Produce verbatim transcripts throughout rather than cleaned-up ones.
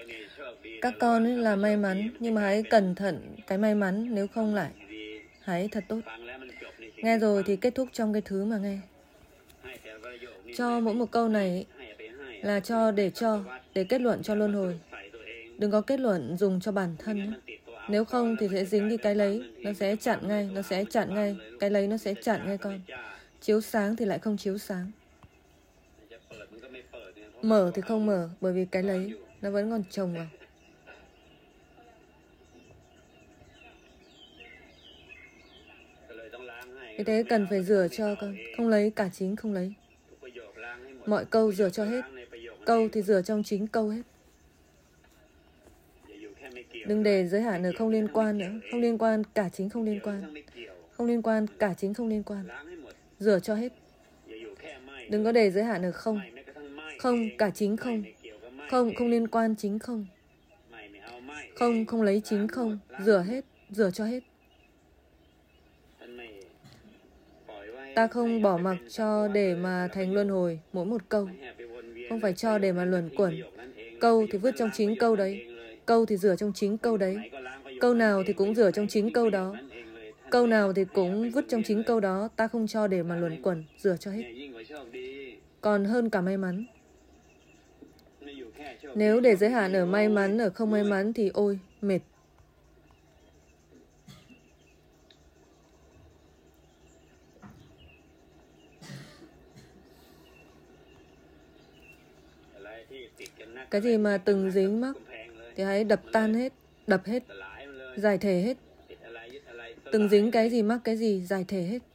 Các con ấy là may mắn, nhưng mà hãy cẩn thận cái may mắn, nếu không lại hãy thật tốt. Nghe rồi thì kết thúc trong cái thứ mà nghe. Cho mỗi một câu này là cho để cho, để kết luận cho luân hồi. Đừng có kết luận dùng cho bản thân ấy. Nếu không thì sẽ dính đi cái lấy, nó sẽ chặn ngay, nó sẽ chặn ngay, cái lấy nó sẽ chặn ngay con. Chiếu sáng thì lại không chiếu sáng. Mở thì không mở, bởi vì cái lấy nó vẫn còn chồng vào. Vì thế cần phải rửa cho con, không lấy cả chính không lấy. Mọi câu rửa cho hết, câu thì rửa trong chính câu hết. Đừng để giới hạn ở không liên quan nữa, không liên quan cả chính không liên quan, không liên quan cả chính không liên quan. Rửa cho hết. Đừng có để giới hạn ở không, không cả chính không, không không liên quan chính không, không không lấy chính không, rửa hết, rửa cho hết. Ta không bỏ mặc cho để mà thành luân hồi mỗi một câu. Không phải cho để mà luẩn quẩn. Câu thì vứt trong chính câu đấy. Câu thì rửa trong chính câu đấy. Câu nào thì cũng rửa trong chính câu đó. Câu nào thì cũng vứt trong chính câu đó. Ta không cho để mà luẩn quẩn, rửa cho hết. Còn hơn cả may mắn. Nếu để giới hạn ở may mắn, ở không may mắn thì ôi, mệt. Cái gì mà từng dính mắc thì hãy đập tan hết, đập hết, giải thể hết. Từng dính cái gì mắc cái gì, giải thể hết.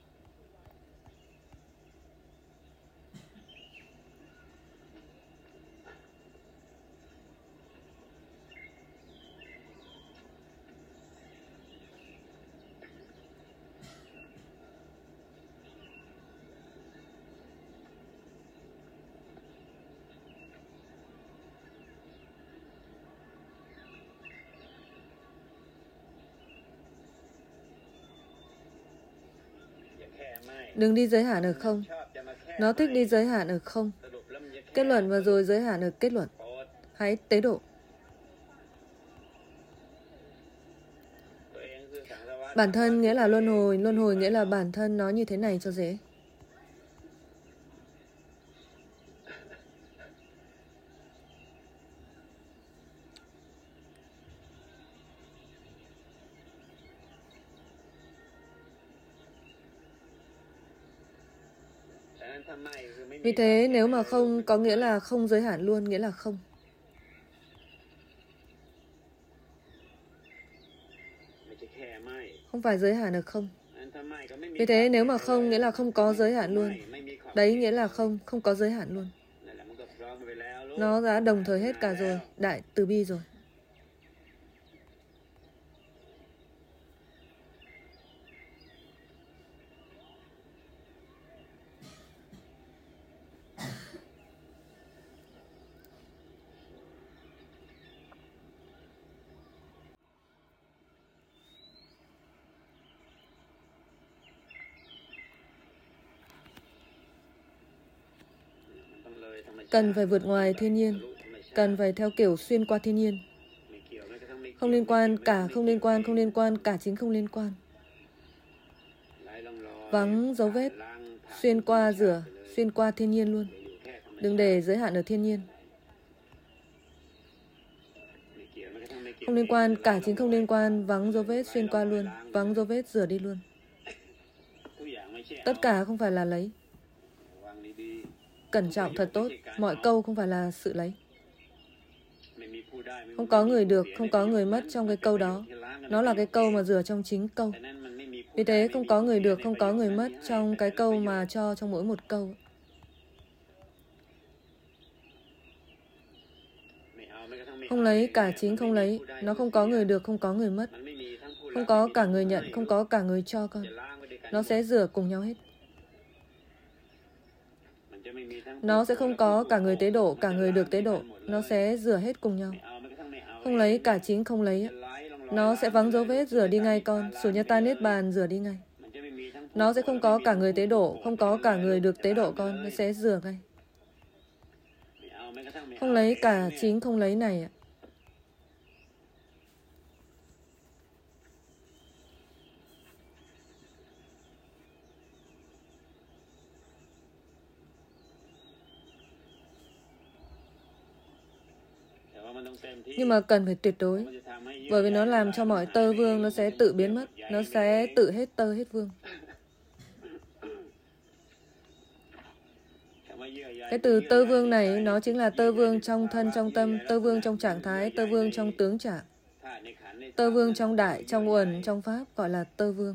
Đừng đi giới hạn ở không. Nó thích đi giới hạn ở không. Kết luận và rồi giới hạn ở kết luận. Hãy tế độ. Bản thân nghĩa là luân hồi, luân hồi nghĩa là bản thân, nói như thế này cho dễ. Vì thế nếu mà không có nghĩa là không giới hạn luôn, nghĩa là không. Không phải giới hạn ở không. Vì thế nếu mà không nghĩa là không có giới hạn luôn. Đấy nghĩa là không, không có giới hạn luôn. Nó đã đồng thời hết cả rồi, đại từ bi rồi. Cần phải vượt ngoài thiên nhiên, cần phải theo kiểu xuyên qua thiên nhiên. Không liên quan, cả không liên quan, không liên quan, cả chính không liên quan. Vắng dấu vết, xuyên qua rửa, xuyên qua thiên nhiên luôn. Đừng để giới hạn ở thiên nhiên. Không liên quan, cả chính không liên quan, vắng dấu vết, xuyên qua luôn. Vắng dấu vết, rửa đi luôn. Tất cả không phải là lấy. Cẩn trọng thật tốt, mọi câu không phải là sự lấy. Không có người được, không có người mất trong cái câu đó. Nó là cái câu mà rửa trong chính câu. Vì thế không có người được, không có người mất trong cái câu mà cho trong mỗi một câu. Không lấy, cả chính không lấy. Nó không có người được, không có người mất. Không có cả người nhận, không có cả người cho con. Nó sẽ rửa cùng nhau hết. Nó sẽ không có cả người tế độ, cả người được tế độ. Nó sẽ rửa hết cùng nhau. Không lấy, cả chính không lấy. Nó sẽ vắng dấu vết, rửa đi ngay con. Sunyata Niết Bàn, rửa đi ngay. Nó sẽ không có cả người tế độ, không có cả người được tế độ con. Nó sẽ rửa ngay. Không lấy, cả chính không lấy này. Nhưng mà cần phải tuyệt đối, bởi vì nó làm cho mọi tơ vương nó sẽ tự biến mất, nó sẽ tự hết tơ hết vương. Cái từ tơ vương này nó chính là tơ vương trong thân trong tâm, tơ vương trong trạng thái, tơ vương trong tướng trạng, tơ vương trong đại, trong uẩn, trong pháp, gọi là tơ vương.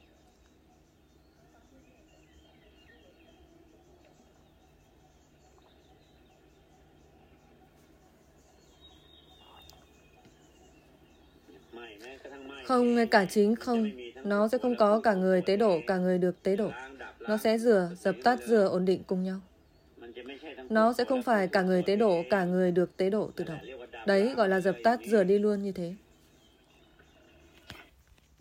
Không, ngay cả chính không, nó sẽ không có cả người tế độ, cả người được tế độ. Nó sẽ rửa, dập tắt, rửa, ổn định cùng nhau. Nó sẽ không phải cả người tế độ, cả người được tế độ tự động. Đấy gọi là dập tắt, rửa đi luôn như thế.